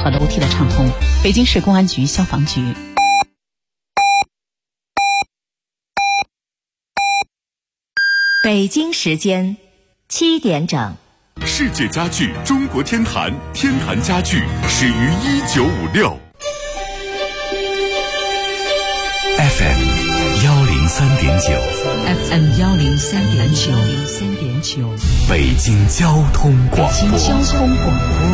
和楼梯的畅通。北京市公安局消防局。 北京时间7点整。 世界家具中国天坛，天坛家具始于1956。FM 103.9，FM 103.9， 北京交通广播， 北京交通广播，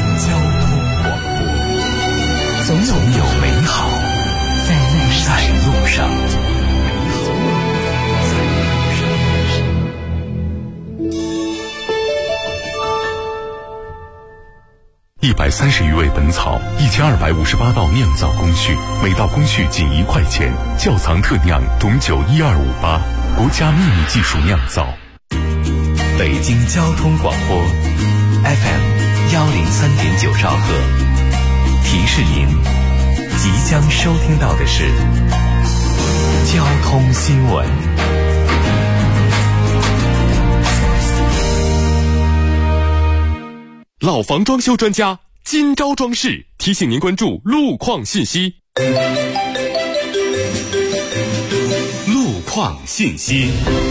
总有美好在路上。130余味本草，1258道酿造工序，每道工序仅1块钱。窖藏特酿董酒12588，国家秘密技术酿造。北京交通广播 FM 103.9兆赫，提示您，即将收听到的是交通新闻。老房装修专家金招装饰提醒您关注路况信息。路况信息。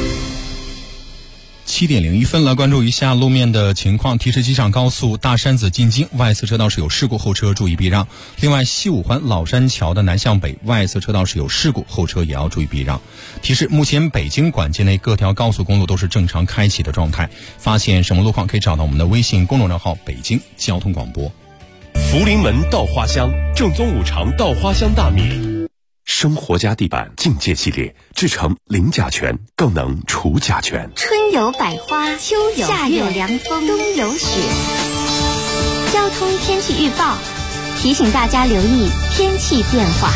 7点01分，来关注一下路面的情况。提示机场高速大山子进京外侧车道是有事故，后车注意避让。另外，西五环老山桥的南向北外侧车道是有事故，后车也要注意避让。提示：目前北京管界内各条高速公路都是正常开启的状态。发现什么路况可以找到我们的微信公众账号北京交通广播。 福临门稻花香，正宗五常稻花香大米。生活家地板境界系列制成零甲醛，更能除甲醛。 春有百花，秋有夏有凉风，冬有雪。交通天气预报提醒大家留意天气变化。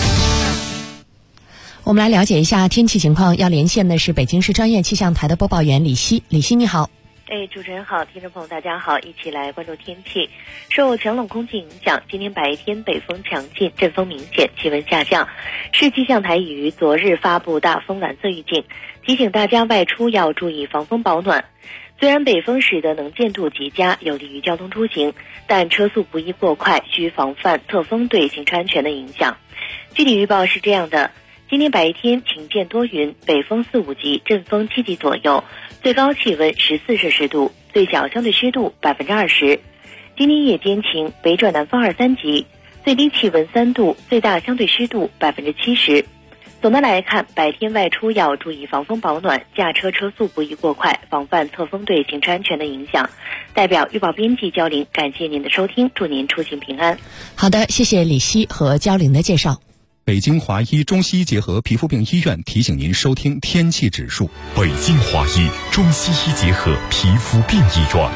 我们来了解一下天气情况，要连线的是北京市专业气象台的播报员李希。李希，你好。 主持人好，听众朋友大家好，一起来关注天气。受强冷空气影响，今天白天北风强劲，阵风明显，气温下降。市气象台已于昨日发布大风蓝色预警，提醒大家外出要注意防风保暖。虽然北风使得能见度极佳，有利于交通出行，但车速不宜过快，需防范侧风对行车安全的影响。具体预报是这样的：今天白天晴间多云，北风4、5级，阵风7级左右，最高气温14摄氏度，最小相对湿度20%。今天夜间晴，北转南风2、3级，最低气温3度，最大相对湿度70%。总的来看，白天外出要注意防风保暖，驾车车速不宜过快，防范侧风对行车安全的影响。代表预报编辑焦玲，感谢您的收听，祝您出行平安。 好的，谢谢李希和焦玲的介绍。 北京华医中西医结合皮肤病医院提醒您收听天气指数。 北京华医中西医结合皮肤病医院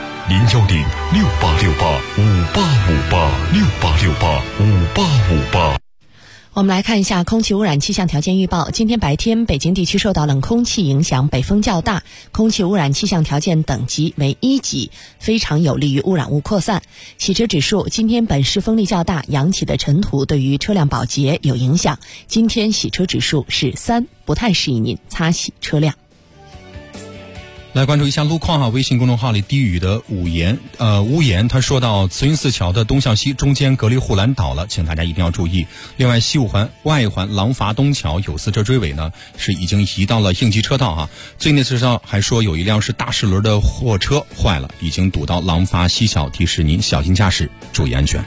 ，010-6868-5858，6868-5858。 我们来看一下空气污染气象条件预报。今天白天，北京地区受到冷空气影响，北风较大，空气污染气象条件等级为1级，非常有利于污染物扩散。洗车指数，今天本市风力较大，扬起的尘土对于车辆保洁有影响。今天洗车指数是3，不太适宜您擦洗车辆。 来关注一下路况微信公众号里低语的屋言，他说到慈云寺桥的东向西中间隔离护栏倒了，请大家一定要注意。另外，西五环外环廊坊东桥有4车追尾呢，是已经移到了应急车道最内侧车道还说有一辆是大4轮的货车坏了，已经堵到廊坊西桥，提示您小心驾驶，注意安全。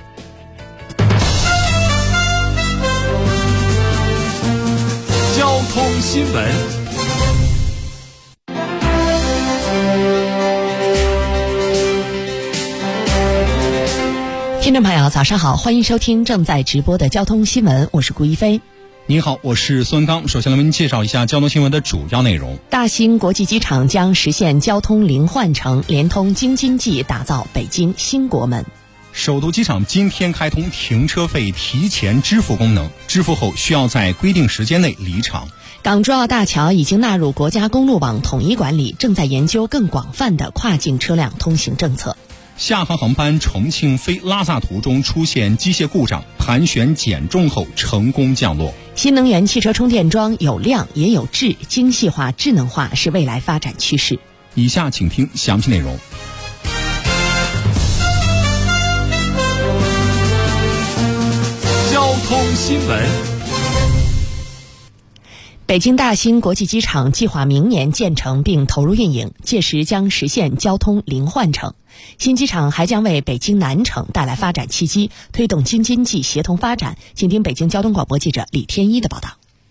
交通新闻。 听众朋友早上好，欢迎收听正在直播的交通新闻，我是顾一飞。 您好，我是孙刚。首先来为您介绍一下交通新闻的主要内容。 大兴国际机场将实现交通零换乘，连通京津冀，打造北京新国门。 首都机场今天开通停车费提前支付功能，支付后需要在规定时间内离场。 港珠澳大桥已经纳入国家公路网统一管理，正在研究更广泛的跨境车辆通行政策。 厦航航班重庆飞拉萨途中出现机械故障，盘旋减重后成功降落。 新能源汽车充电桩有量也有质，精细化智能化是未来发展趋势。 以下请听详细内容。 通新闻。 北京大兴国际机场计划明年建成并投入运营，届时将实现交通零换乘。新机场还将为北京南城带来发展契机，推动京津冀协同发展。请听北京交通广播记者李天一的报道。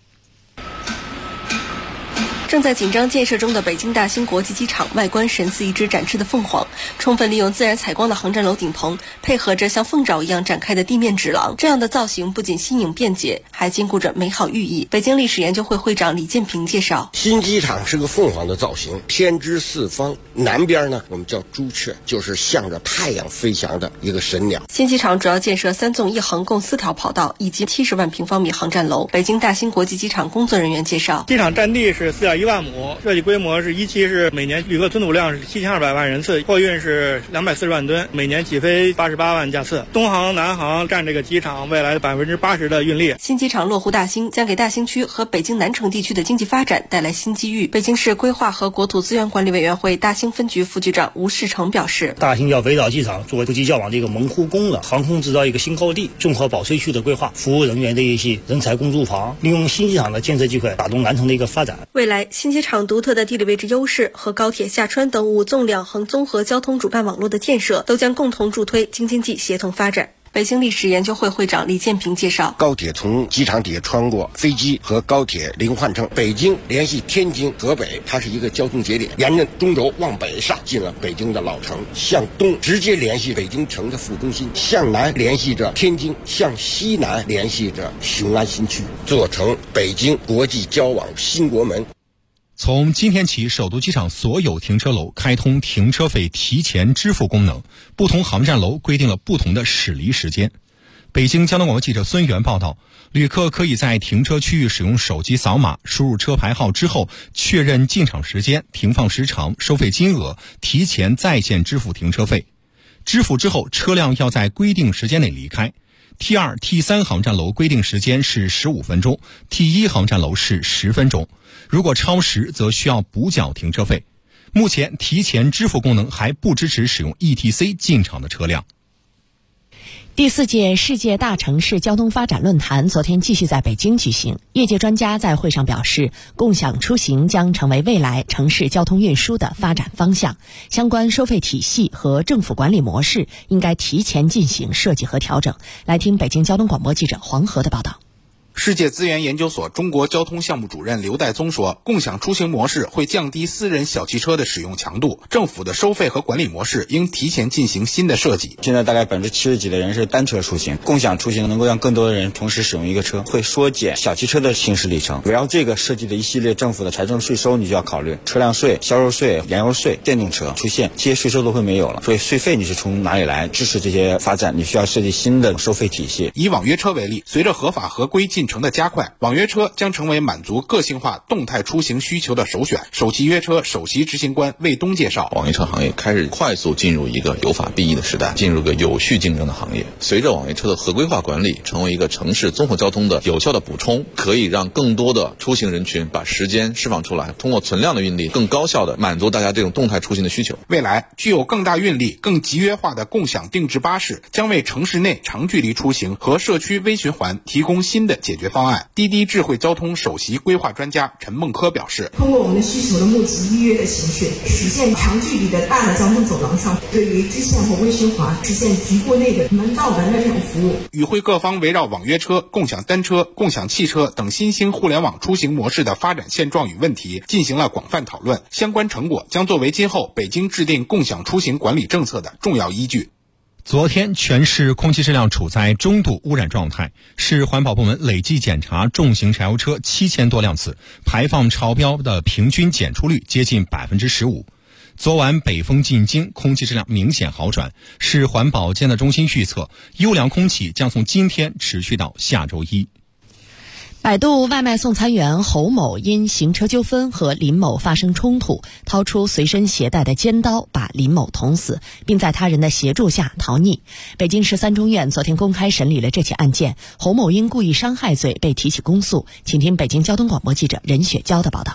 正在紧张建设中的北京大兴国际机场，外观神似一只展翅的凤凰，充分利用自然采光的航站楼顶棚，配合着像凤爪一样展开的地面指廊，这样的造型不仅新颖便捷，还兼顾着美好寓意。北京历史研究会会长李建平介绍， 新机场是个凤凰的造型，天之四方，南边呢我们叫朱雀，就是向着太阳飞翔的一个神鸟。 新机场主要建设3纵1横共4条跑道，以及70万平方米航站楼。北京大兴国际机场工作人员介绍， 机场占地是4.1万亩，设计规模是1期是每年旅客吞吐量是7200万人次，货运是240万吨，每年起飞88万架次。东航、南航占这个机场未来80%的运力。 新机场落户大兴，将给大兴区和北京南城地区的经济发展带来新机遇。北京市规划和国土资源管理委员会大兴分局副局长吴世成表示， 大兴要围绕机场作为国际交往的一个门户工了，航空制造一个新高地，综合保税区的规划，服务人员的一些人才公租房，利用新机场的建设机会打动南城的一个发展。 未来新机场独特的地理位置优势和高铁下川等5纵2横综合交通主办网络的建设，都将共同助推京津冀协同发展。北京历史研究会会长李建平介绍， 高铁从机场底下穿过，飞机和高铁零换乘，北京联系天津、河北，它是一个交通节点，沿着中轴往北上，进了北京的老城，向东直接联系北京城的副中心，向南联系着天津，向西南联系着雄安新区，做成北京国际交往新国门。 从今天起，首都机场所有停车楼开通停车费提前支付功能，不同航站楼规定了不同的驶离时间。北京交通广播记者孙源报道，旅客可以在停车区域使用手机扫码，输入车牌号之后，确认进场时间、停放时长、收费金额，提前在线支付停车费。支付之后，车辆要在规定时间内离开。T2、T3 航站楼规定时间是15分钟， T1 航站楼是10分钟。如果超时，则需要补缴停车费。目前提前支付功能还不支持使用 ETC 进场的车辆。 第4届世界大城市交通发展论坛昨天继续在北京举行。业界专家在会上表示，共享出行将成为未来城市交通运输的发展方向，相关收费体系和政府管理模式应该提前进行设计和调整。来听北京交通广播记者黄河的报道。 世界资源研究所中国交通项目主任刘代宗说，共享出行模式会降低私人小汽车的使用强度，政府的收费和管理模式应提前进行新的设计。 现在大概70%几的人是单车出行，共享出行能够让更多的人同时使用一个车，会缩减小汽车的行驶里程。围绕这个设计的一系列政府的财政税收，你就要考虑车辆税、销售税、燃油税、电动车出现，这些税收都会没有了，所以税费你是从哪里来支持这些发展？你需要设计新的收费体系。 以网约车为例，随着合法合规进程的加快，网约车将成为满足个性化动态出行需求的首选。首席约车首席执行官魏东介绍， 网约车行业开始快速进入一个有法必依的时代，进入个有序竞争的行业。随着网约车的合规化管理成为一个城市综合交通的有效的补充，可以让更多的出行人群把时间释放出来，通过存量的运力更高效的满足大家这种动态出行的需求。 未来具有更大运力、更集约化的共享定制巴士将为城市内长距离出行和社区微循环提供新的解决方案。滴滴智慧交通首席规划专家陈梦科表示， 通过我们的需求的募集预约的形式，实现长距离的大的交通走廊上，对于支线或微循环实现局部内的门到门的这种服务。 与会各方围绕网约车、共享单车、共享汽车等新兴互联网出行模式的发展现状与问题进行了广泛讨论，相关成果将作为今后北京制定共享出行管理政策的重要依据。 昨天，全市空气质量处在中度污染状态，市环保部门累计检查重型柴油车7000多辆次，排放超标的平均检出率接近15%。昨晚北风进京，空气质量明显好转。市环保监测中心预测，优良空气将从今天持续到下周一。 百度外卖送餐员侯某因行车纠纷和林某发生冲突，掏出随身携带的尖刀把林某捅死，并在他人的协助下逃匿。北京市3中院昨天公开审理了这起案件，侯某因故意伤害罪被提起公诉。请听北京交通广播记者任雪娇的报道。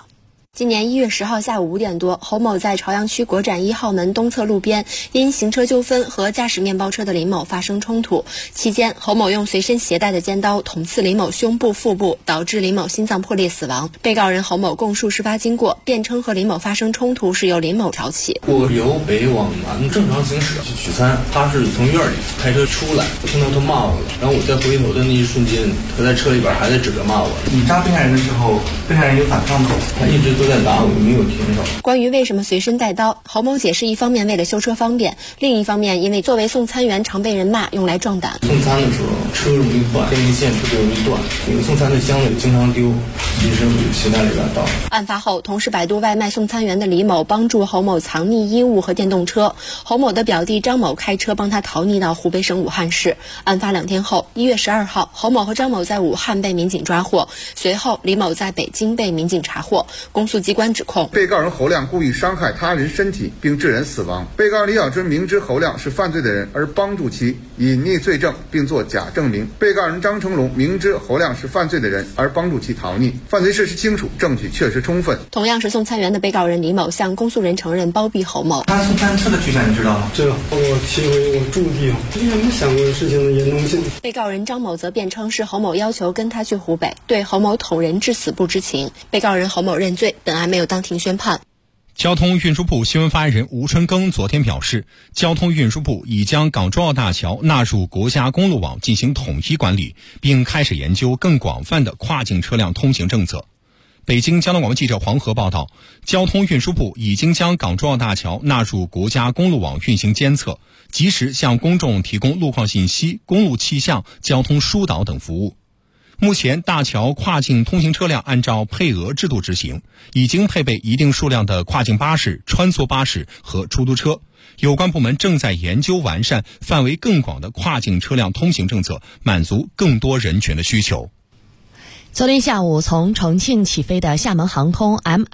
今年1月10号下午5点多，侯某在朝阳区国展1号门东侧路边因行车纠纷和驾驶面包车的林某发生冲突，期间侯某用随身携带的尖刀捅刺林某胸部、腹部，导致林某心脏破裂死亡。被告人侯某供述事发经过，辩称和林某发生冲突是由林某挑起。 我由北往南正常行驶去取餐，他是从院里开车出来，听到他骂我了，然后我再回头的那一瞬间，他在车里边还在指着骂我。 你扎被害人的时候，被害人有反抗吗？ 他一直都在打我，没有停手。 关于为什么随身带刀，侯某解释，一方面为了修车方便，另一方面因为作为送餐员常被人骂，用来壮胆。 送餐的时候车容易坏，电力线特别容易断，送餐的箱子经常丢，随身携带了一把刀。 案发后，同是百度外卖送餐员的李某帮助侯某藏匿衣物和电动车，侯某的表弟张某开车帮他逃匿到湖北省武汉市。案发2天后，1月12号，侯某和张某在武汉被民警抓获，随后李某在北京被民警查获。公诉机关指控被告人侯亮故意伤害他人身体并致人死亡，被告人李小春明知侯亮是犯罪的人而帮助其隐匿罪证并作假证明，被告人张成龙明知侯亮是犯罪的人而帮助其逃匿，犯罪事实清楚，证据确实充分。 同样是送餐员的被告人李某向公诉人承认包庇侯某。 他送餐车的去向你知道吗？ 知道，我骑回我驻地，之前没想过事情的严重性。 被告人张某则辩称是侯某要求跟他去湖北，对侯某捅人致死不知情。被告人侯某认罪，本案没有当庭宣判。 交通运输部新闻发言人吴春耕昨天表示，交通运输部已将港珠澳大桥纳入国家公路网进行统一管理，并开始研究更广泛的跨境车辆通行政策。北京交通广播记者黄河报道，交通运输部已经将港珠澳大桥纳入国家公路网运行监测，及时向公众提供路况信息、公路气象、交通疏导等服务。目前大桥跨境通行车辆按照配额制度执行，已经配备一定数量的跨境巴士、穿梭巴士和出租车。有关部门正在研究完善范围更广的跨境车辆通行政策，满足更多人群的需求。 昨天下午从重庆起飞的厦门航空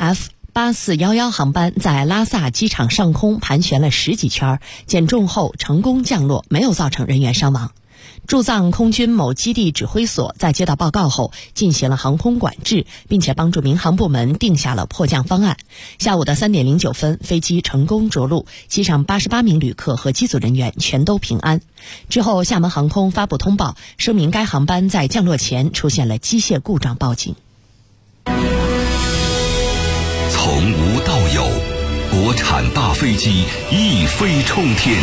MF8411 航班在拉萨机场上空盘旋了10几圈，减重后成功降落，没有造成人员伤亡。驻藏空军某基地指挥所在接到报告后进行了航空管制，并且帮助民航部门定下了迫降方案。下午的3点09分，飞机成功着陆，机上88名旅客和机组人员全都平安。之后，厦门航空发布通报，声明该航班在降落前出现了机械故障报警。 从无到有，国产大飞机一飞冲天。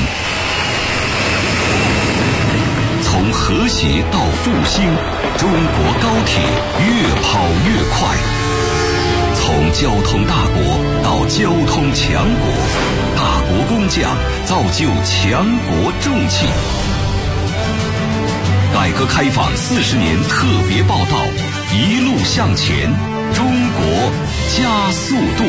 从和谐到复兴，中国高铁越跑越快。从交通大国到交通强国，大国工匠造就强国重器。改革开放40年特别报道，一路向前，中国加速度。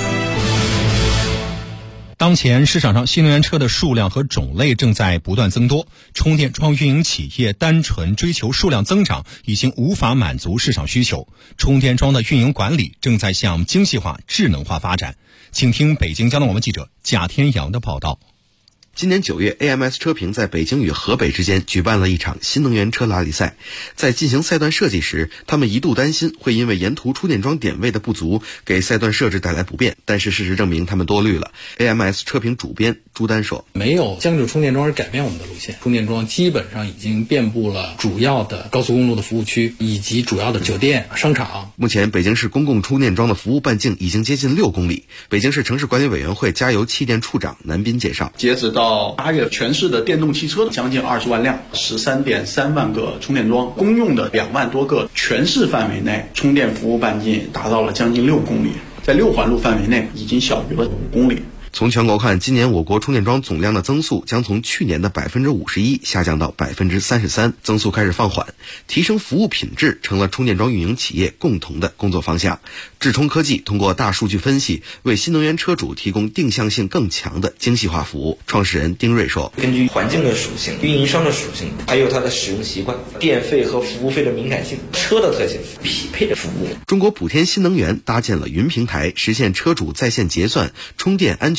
当前市场上新能源车的数量和种类正在不断增多，充电桩运营企业单纯追求数量增长已经无法满足市场需求，充电桩的运营管理正在向精细化、智能化发展。请听北京交通广播记者贾天阳的报道。 今年9月 AMS 车评在北京与河北之间举办了一场新能源车拉力赛。在进行赛段设计时，他们一度担心会因为沿途充电桩点位的不足给赛段设置带来不便，但是事实证明他们多虑了。 AMS 车评主编朱丹说， 没有将就充电桩而改变我们的路线，充电桩基本上已经遍布了主要的高速公路的服务区以及主要的酒店、商场。 目前北京市公共充电桩的服务半径已经接近6公里。北京市城市管理委员会加油气电处长南斌介绍， 截止到8月，全市的电动汽车将近20万辆，13.3万个充电桩，公用的2万多个，全市范围内充电服务半径达到了将近6公里，在6环路范围内已经小于了5公里。 从全国看，今年我国充电桩总量的增速将从去年的51%下降到33%，增速开始放缓，提升服务品质成了充电桩运营企业共同的工作方向。智充科技通过大数据分析，为新能源车主提供定向性更强的精细化服务。创始人丁瑞说， 根据环境的属性、运营商的属性，还有它的使用习惯、电费和服务费的敏感性、车的特性，匹配的服务。 中国普天新能源搭建了云平台，实现车主在线结算、充电安全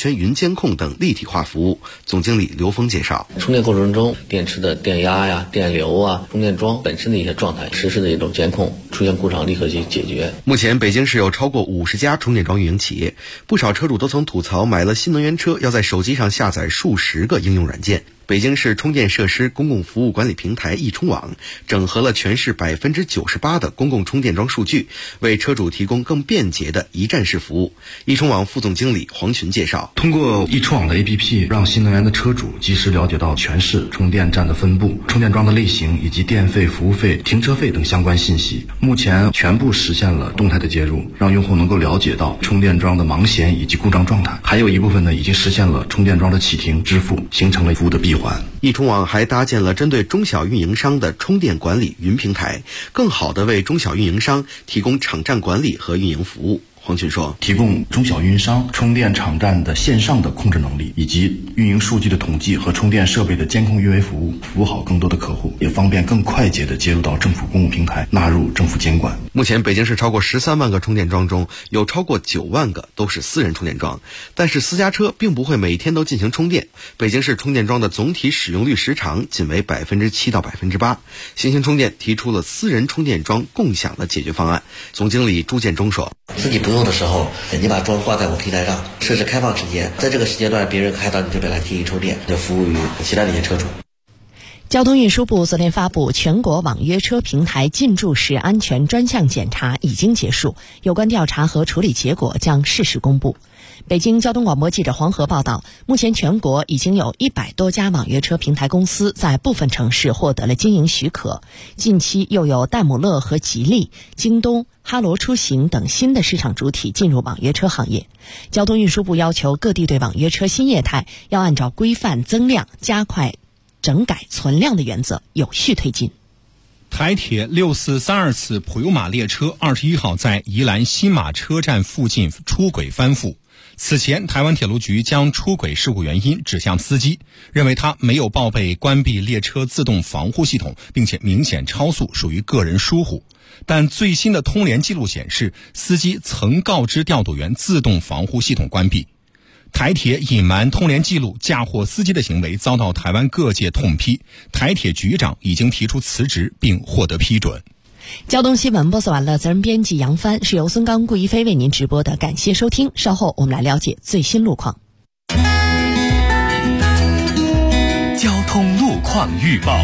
圈云监控等立体化服务。总经理刘峰介绍， 充电过程中电池的电压呀、电流啊、充电桩本身的一些状态实时的一种监控，出现故障立刻去解决。 目前北京市有超过50家充电桩运营企业，不少车主都曾吐槽买了新能源车要在手机上下载数十个应用软件。北京市充电设施公共服务管理平台易充网整合了全市98%的公共充电桩数据，为车主提供更便捷的一站式服务。易充网副总经理黄群介绍， 通过易充网的 APP， 让新能源的车主及时了解到全市充电站的分布、充电桩的类型以及电费、服务费、停车费等相关信息。目前全部实现了动态的接入，让用户能够了解到充电桩的盲弦以及故障状态。还有一部分呢，已经实现了充电桩的启停、支付，形成了服务的闭环。 易充网还搭建了针对中小运营商的充电管理云平台，更好地为中小运营商提供场站管理和运营服务。黄群说， 提供中小运营商充电场站的线上的控制能力，以及运营数据的统计和充电设备的监控运维服务，服务好更多的客户，也方便更快捷地接入到政府公共平台，纳入政府监管。 目前北京市超过13万个充电桩中，有超过9万个都是私人充电桩，但是私家车并不会每天都进行充电。北京市充电桩的总体使用率时长仅为7%到8%。新兴充电提出了私人充电桩共享的解决方案。总经理朱建忠说， 自己不用的时候，你把桩挂在我们平台上，设置开放时间，在这个时间段别人开到你这边来进行充电，就服务于其他的一些车主。 交通运输部昨天发布，全国网约车平台进驻时安全专项检查已经结束，有关调查和处理结果将适时公布。北京交通广播记者黄河报道，目前全国已经有100多家网约车平台公司在部分城市获得了经营许可，近期又有戴姆勒和吉利、京东、哈罗出行等新的市场主体进入网约车行业。交通运输部要求各地对网约车新业态要按照规范增量、加快整改存量的原则有序推进。 台铁6432次普悠玛列车21号在宜兰新马车站附近出轨翻覆。此前，台湾铁路局将出轨事故原因指向司机，认为他没有报备关闭列车自动防护系统，并且明显超速，属于个人疏忽。但最新的通联记录显示，司机曾告知调度员自动防护系统关闭。台铁隐瞒通联记录、嫁祸司机的行为遭到台湾各界痛批，台铁局长已经提出辞职并获得批准。 交通新闻播送完了，责任编辑杨帆，是由孙刚、顾一飞为您直播的，感谢收听。稍后我们来了解最新路况。 交通路况预报。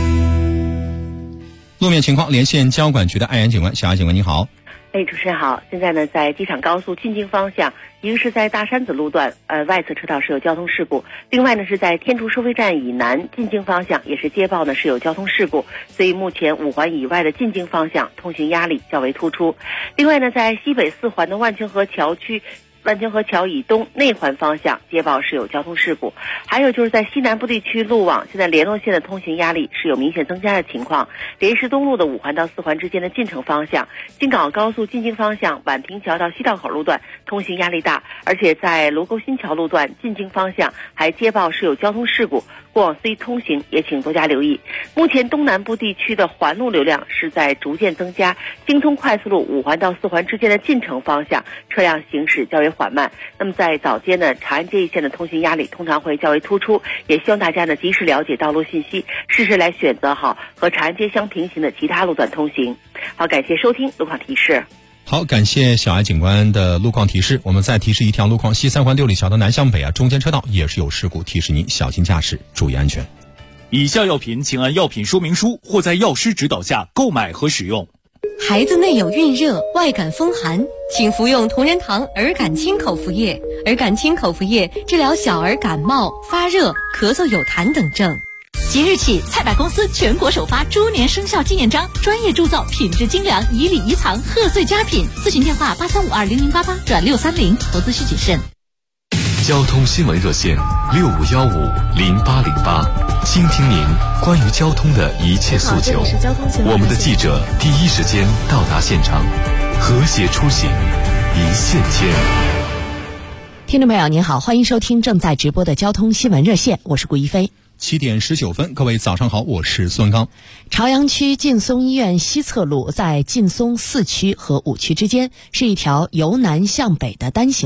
路面情况，连线交管局的艾岩警官。小艾警官你好。 主持人好。现在呢，在机场高速进京方向，一个是在大山子路段，外侧车道是有交通事故；另外呢，是在天竺收费站以南进京方向，也是接报呢是有交通事故，所以目前5环以外的进京方向通行压力较为突出。另外呢，在西北4环的万清河桥区。万清河桥以东内环方向接报是有交通事故，还有就是在西南部地区路网，现在联络线的通行压力是有明显增加的情况。莲石东路的5环到4环之间的进城方向，京港澳高速进京方向宛平桥到西道口路段通行压力大，而且在卢沟新桥路段进京方向还接报是有交通事故，过往 C 通行也请多加留意。目前东南部地区的环路流量是在逐渐增加，京通快速路5环到4环之间的进城方向车辆行驶较为缓慢。那么在早间呢，长安街一线的通行压力通常会较为突出，也希望大家呢及时了解道路信息，适时来选择好和长安街相平行的其他路段通行。好，感谢收听路况提示。 好，感谢小艾警官的路况提示。我们再提示一条路况，西3环6里桥的南向北中间车道也是有事故，提示您小心驾驶，注意安全。 以下药品请按药品说明书或在药师指导下购买和使用。 孩子内有孕热、外感风寒，请服用同仁堂儿感清口服液。儿感清口服液治疗小儿感冒、发热、咳嗽有痰等症。 即日起，菜百公司全国首发猪年生肖纪念章，专业铸造，品质精良，以礼遗藏，贺岁佳品。咨询电话83520088转630，投资需谨慎。 交通新闻热线65150808，倾听您关于交通的一切诉求。我们的记者第一时间到达现场，和谐出行，一线牵。 听众朋友您好，欢迎收听正在直播的交通新闻热线，我是顾一飞。 7点19分，各位早上好，我是孙刚。 朝阳区劲松医院西侧路在劲松4区和5区之间是一条由南向北的单行道。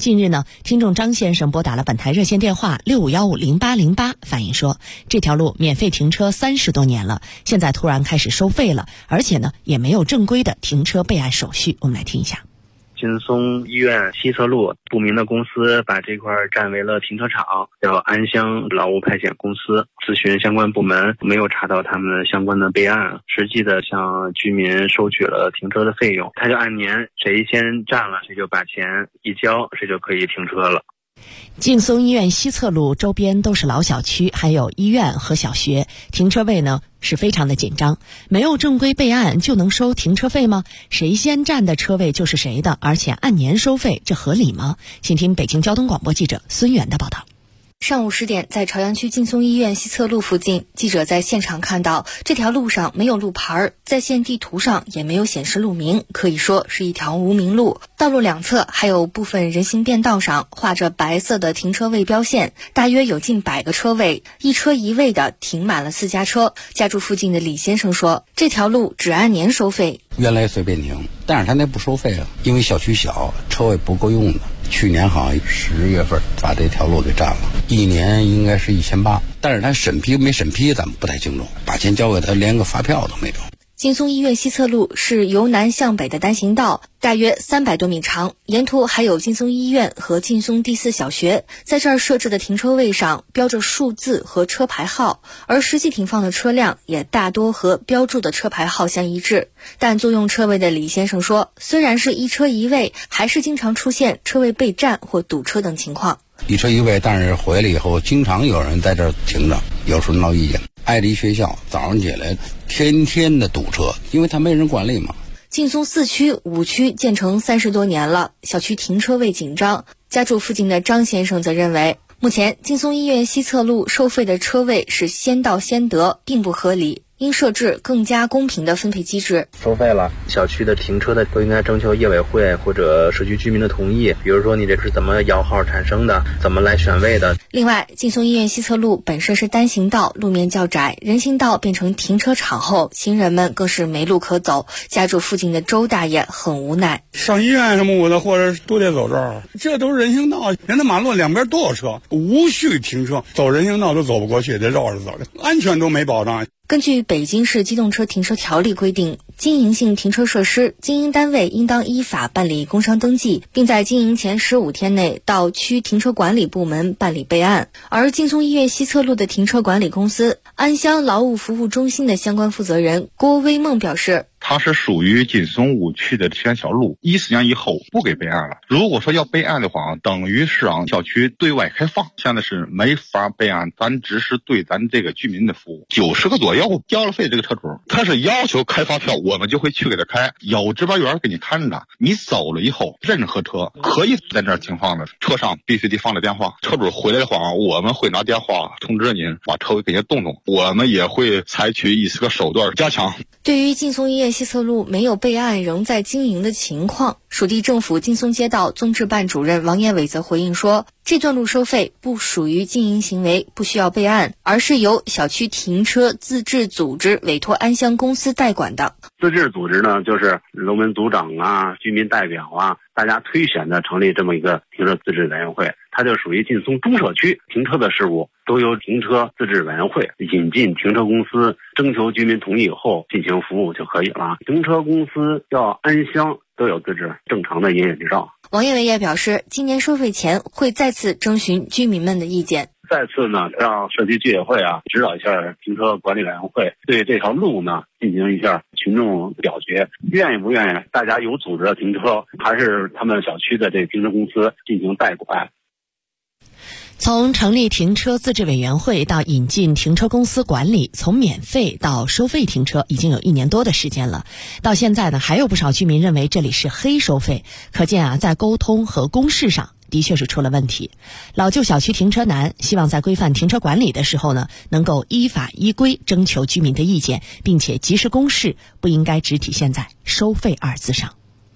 近日呢，听众张先生拨打了本台热线电话65150808，反映说这条路免费停车30多年了，现在突然开始收费了，而且呢也没有正规的停车备案手续。我们来听一下。 劲松医院西侧路不明的公司把这块占为了停车场，叫安乡劳务派遣公司。咨询相关部门没有查到他们相关的备案，实际的向居民收取了停车的费用，他就按年谁先占了谁就把钱一交，谁就可以停车了。 劲松医院西侧路周边都是老小区，还有医院和小学，停车位呢是非常的紧张。没有正规备案就能收停车费吗？谁先占的车位就是谁的，而且按年收费，这合理吗？请听北京交通广播记者孙源的报道。 上午10点，在朝阳区劲松医院西侧路附近，记者在现场看到这条路上没有路牌，在线地图上也没有显示路名，可以说是一条无名路。道路两侧还有部分人行便道上画着白色的停车位标线，大约有近100个车位，一车一位的停满了私家车。家住附近的李先生说，这条路只按年收费。 原来随便停，但是他那不收费了，因为小区小，车位不够用的。去年好像10月份把这条路给占了，一年应该是1800，但是他审批没审批咱们不太清楚，把钱交给他连个发票都没有。 劲松医院西侧路是由南向北的单行道，大约300多米长，沿途还有劲松医院和劲松第4小学，在这儿设置的停车位上标着数字和车牌号，而实际停放的车辆也大多和标注的车牌号相一致。但租用车位的李先生说，虽然是一车一位，还是经常出现车位被占或堵车等情况。 一车一位，但是回来以后经常有人在这儿停着，有时候闹意见。挨离学校，早上起来天天的堵车，因为他没人管理嘛。 劲松4区5区建成30多年了，小区停车位紧张。家住附近的张先生则认为，目前劲松医院西侧路收费的车位是先到先得，并不合理，应设置更加公平的分配机制。 收费了，小区的停车的都应该征求业委会或者社区居民的同意，比如说你这是怎么摇号产生的，怎么来选位的。 另外，劲松医院西侧路本身是单行道，路面较窄，人行道变成停车场后，行人们更是没路可走。家住附近的周大爷很无奈， 上医院什么的或者都得走这儿，这都是人行道，人家马路两边都有车，无需停车，走人行道都走不过去，得绕着走，安全都没保障。 根据北京市机动车停车条例规定，经营性停车设施经营单位应当依法办理工商登记，并在经营前15天内到区停车管理部门办理备案。而劲松医院西侧路的停车管理公司安乡劳务服务中心的相关负责人郭威梦表示， 它是属于劲松5区的天桥路，14年以后不给备案了。如果说要备案的话，等于是让小区对外开放，现在是没法备案，咱只是对咱这个居民的服务。90个左右交了费，这个车主他是要求开发票，我们就会去给他开，有值班员给你看着，你走了以后，任何车可以在这儿停放的，车上必须得放着电话，车主回来的话，我们会拿电话通知您，把车位给您动动，我们也会采取一些个手段加强。 对于劲松医院西侧路没有备案仍在经营的情况，属地政府劲松街道综治办主任王彦伟则回应说，这段路收费不属于经营行为，不需要备案，而是由小区停车自治组织委托安乡公司代管的。 自治组织呢，就是农民组长啊、居民代表啊，大家推选的成立这么一个停车自治委员会，它就属于劲松中社区停车的事务都由停车自治委员会引进停车公司，征求居民同意以后进行服务就可以了。停车公司叫安乡都有自治正常的营业执照。 王彦伟也表示，今年收费前会再次征询居民们的意见。 再次呢，让社区居委会啊指导一下停车管理委员会，对这条路呢进行一下群众表决，愿意不愿意大家有组织的停车，还是他们小区的这个停车公司进行代管。 从成立停车自治委员会到引进停车公司管理，从免费到收费停车已经有1年多的时间了。到现在呢，还有不少居民认为这里是黑收费，可见啊，在沟通和公示上的确是出了问题。老旧小区停车难，希望在规范停车管理的时候呢，能够依法依规征求居民的意见，并且及时公示，不应该只体现在收费2字上。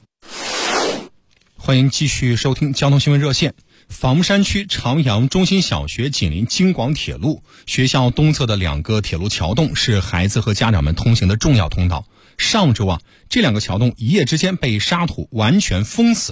欢迎继续收听交通新闻热线。房山区长阳中心小学紧邻京广铁路，学校东侧的2个铁路桥洞是孩子和家长们通行的重要通道。上周啊，这2个桥洞一夜之间被沙土完全封死了。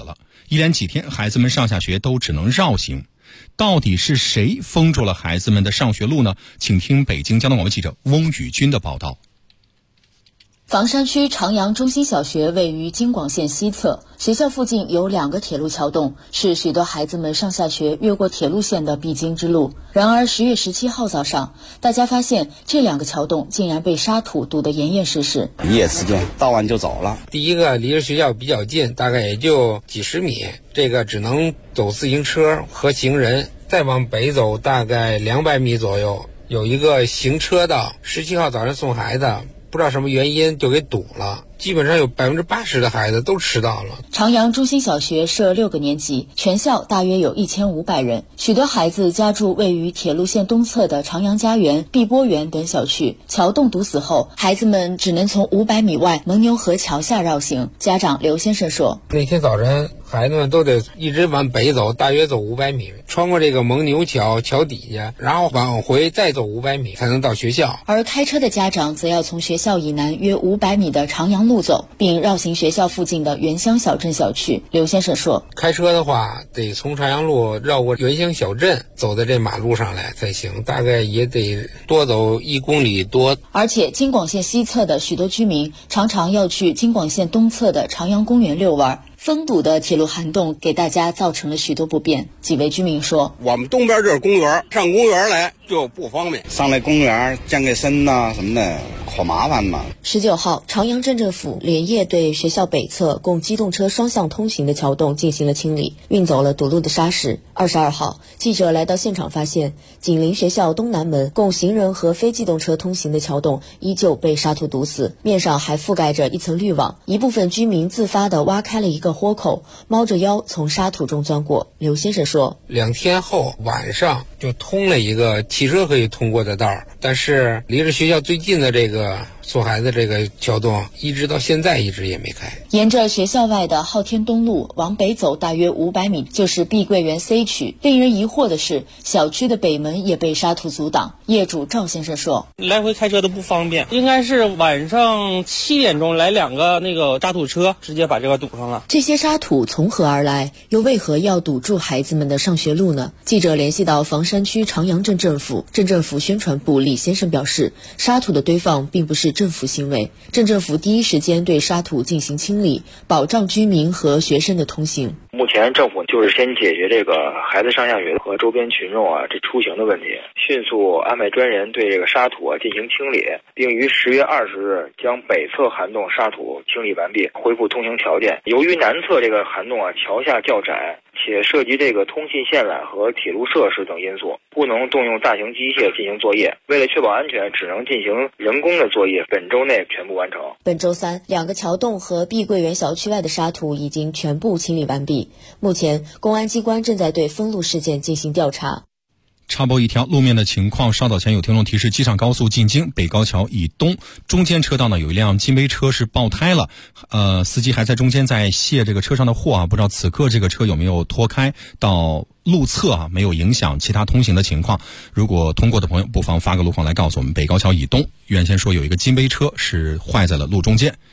一连几天孩子们上下学都只能绕行。到底是谁封住了孩子们的上学路呢？请听北京交通广播记者翁宇军的报道。 房山区长阳中心小学位于京广线西侧，学校附近有2个铁路桥洞，是许多孩子们上下学越过铁路线的必经之路。然而10月17号早上，大家发现这2个桥洞竟然被沙土堵得严严实实。 一夜之间到完就走了。 第一个离着学校比较近，大概也就几十米，这个只能走自行车和行人。再往北走大概200米左右，有一个行车道，17号早上送孩子，不知道什么原因就给堵了，基本上有80%的孩子都迟到了。 长阳中心小学设6个年级，全校大约有1500人，许多孩子家住位于铁路线东侧的长阳家园、碧波园等小区。桥洞堵死后，孩子们只能从500米外蒙牛河桥下绕行。家长刘先生说， 那天早晨孩子们都得一直往北走，大约走500米，穿过这个蒙牛桥桥底下，然后往回再走500米才能到学校。 而开车的家长则要从学校以南约500米的长阳路走，并绕行学校附近的原乡小镇小区。刘先生说， 开车的话得从长阳路绕过原乡小镇，走到这马路上来才行，大概也得多走1公里多。 而且京广线西侧的许多居民常常要去京广线东侧的长阳公园遛弯。封堵的铁路涵洞给大家造成了许多不便。几位居民说， 我们东边这是公园，上公园来就不方便，上来公园健个身呐什么的可麻烦嘛。 19号，长阳镇政府连夜对学校北侧供机动车双向通行的桥洞进行了清理，运走了堵路的沙石。22号，记者来到现场发现，紧邻学校东南门供行人和非机动车通行的桥洞依旧被沙土堵死，面上还覆盖着一层滤网。一部分居民自发地挖开了一个豁口，猫着腰从沙土中钻过。刘先生说 ，2天后晚上就通了一个汽车可以通过的道，但是离着学校最近的这个送孩子这个桥洞一直到现在一直也没开。 沿着学校外的昊天东路往北走大约500米就是碧桂园 C 区。令人疑惑的是，小区的北门也被沙土阻挡。业主赵先生说， 来回开车都不方便，应该是晚上7点钟来2个那个渣土车直接把这个堵上了。 这些沙土从何而来，又为何要堵住孩子们的上学路呢？记者联系到房山区长阳镇政府宣传部李先生表示，沙土的堆放并不是政府行为，镇政府第一时间对沙土进行清理，保障居民和学生的通行。 目前政府就是先解决这个孩子上下学和周边群众这出行的问题，迅速安排专人对这个沙土进行清理，并于10月20日将北侧涵洞沙土清理完毕，恢复通行条件。由于南侧这个涵洞桥下较窄，且涉及这个通信线缆和铁路设施等因素，不能动用大型机械进行作业。为了确保安全，只能进行人工的作业，本周内全部完成。 本周三，2个桥洞和碧桂园小区外的沙土已经全部清理完毕。目前，公安机关正在对封路事件进行调查。 插播一条路面的情况，稍早前有听众提示，机场高速进京北高桥以东中间车道呢有一辆金杯车是爆胎了，司机还在中间在卸这个车上的货不知道此刻这个车有没有拖开到路侧没有影响其他通行的情况。如果通过的朋友不妨发个路况来告诉我们。北高桥以东原先说有一个金杯车是坏在了路中间。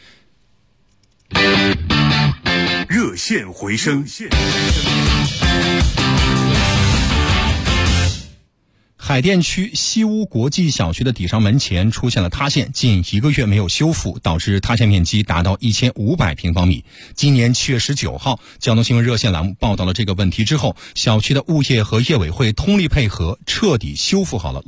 热线回声。 海淀区西屋国际小学的底商门前出现了塌陷，近1个月没有修复，导致塌陷面积达到1500平方米。今年7月19号，交通新闻热线栏目报道了这个问题之后，小区的物业和业委会通力配合，彻底修复好了